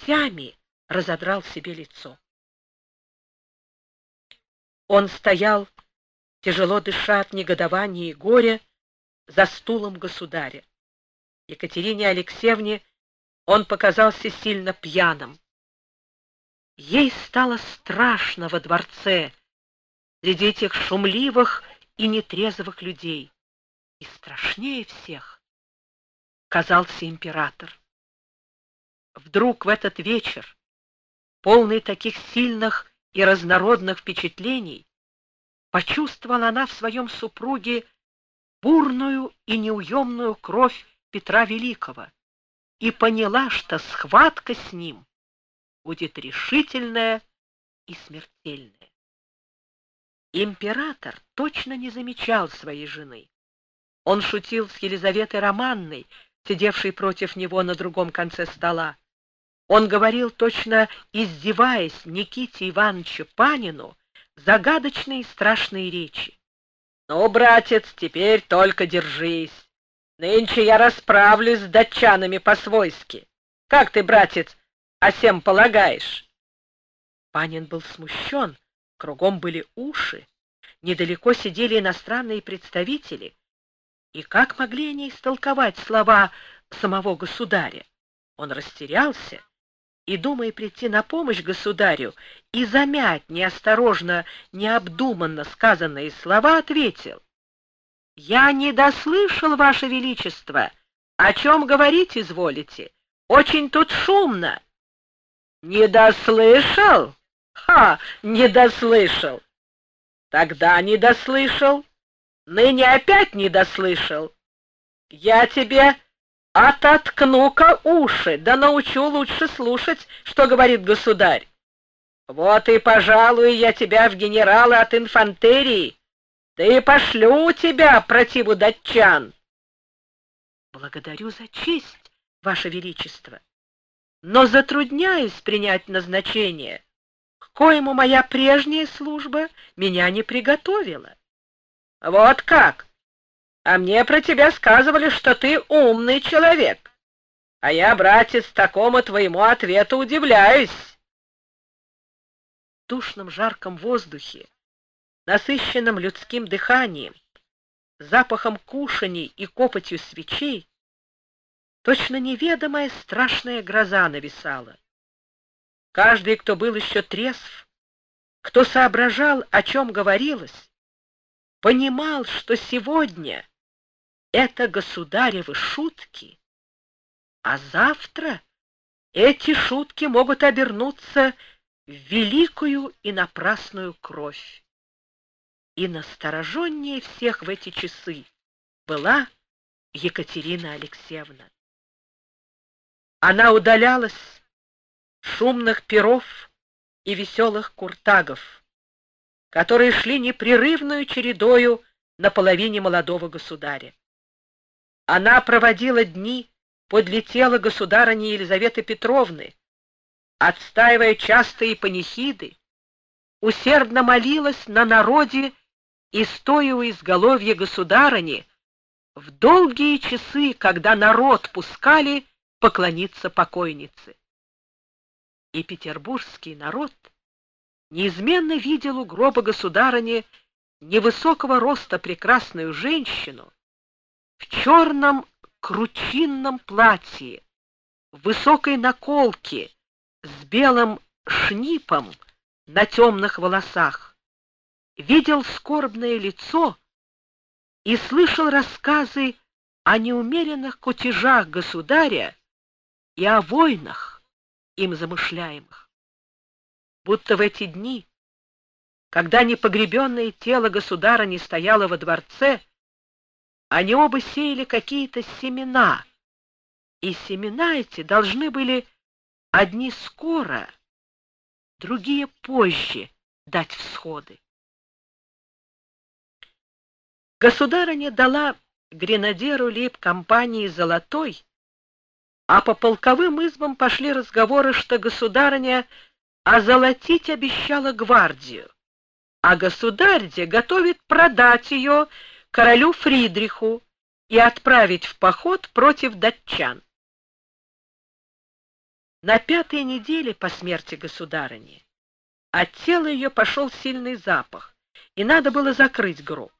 когтями разодрал себе лицо. Он стоял, тяжело дыша от негодования и горя, за стулом государя. Екатерине Алексеевне он показался сильно пьяным. Ей стало страшно во дворце, среди этих шумливых и нетрезвых людей. И страшнее всех казался император. Вдруг в этот вечер, полный таких сильных и разнородных впечатлений, почувствовала она в своем супруге бурную и неуемную кровь Петра Великого и поняла, что схватка с ним будет решительная и смертельная. Император точно не замечал своей жены. Он шутил с Елизаветой Романной, сидевшей против него на другом конце стола. Он говорил, точно издеваясь, Никите Ивановичу Панину загадочные и страшные речи. «Ну, братец, теперь только держись. Нынче я расправлюсь с датчанами по-свойски. Как ты, братец, о сем полагаешь?» Панин был смущен, кругом были уши, недалеко сидели иностранные представители. И как могли они истолковать слова самого государя? Он растерялся и, думая прийти на помощь государю и замять неосторожно, необдуманно сказанные слова, ответил: «Я не дослышал, Ваше Величество. О чем говорить изволите? Очень тут шумно». «Не дослышал? Ха, не дослышал. Тогда не дослышал. Ныне опять не дослышал. Я тебе ототкну-ка уши, да научу лучше слушать, что говорит государь. Вот и, пожалуй, я тебя в генералы от инфантерии, да и пошлю тебя противу датчан». «Благодарю за честь, Ваше Величество, но затрудняюсь принять назначение, к коему моя прежняя служба меня не приготовила». «Вот как? А мне про тебя сказывали, что ты умный человек. А я, братец, такому твоему ответу удивляюсь». В душном жарком воздухе, насыщенном людским дыханием, запахом кушаний и копотью свечей, точно неведомая страшная гроза нависала. Каждый, кто был еще трезв, кто соображал, о чем говорилось, понимал, что сегодня это государевы шутки, а завтра эти шутки могут обернуться в великую и напрасную кровь. И настороженнее всех в эти часы была Екатерина Алексеевна. Она удалялась шумных пиров и веселых куртагов, которые шли непрерывную чередою на половине молодого государя. Она проводила дни подле тела государыни Елизаветы Петровны, отстаивая частые панихиды, усердно молилась на народе и, стоя у изголовья государыни, в долгие часы, когда народ пускали поклониться покойнице. И петербургский народ неизменно видел у гроба государыни невысокого роста прекрасную женщину в черном кручинном платье, в высокой наколке с белым шнипом на темных волосах, видел скорбное лицо и слышал рассказы о неумеренных кутежах государя и о войнах, им замышляемых. Будто в эти дни, когда непогребенное тело государыни стояло во дворце, они оба сеяли какие-то семена, и семена эти должны были одни скоро, другие позже дать всходы. Государыня дала гренадеру лейб-компании Золотой, а по полковым избам пошли разговоры, что государыня озолотить обещала гвардию, а государь готовит продать ее королю Фридриху и отправить в поход против датчан. На 5-й неделе по смерти государыни от тела ее пошел сильный запах, и надо было закрыть гроб.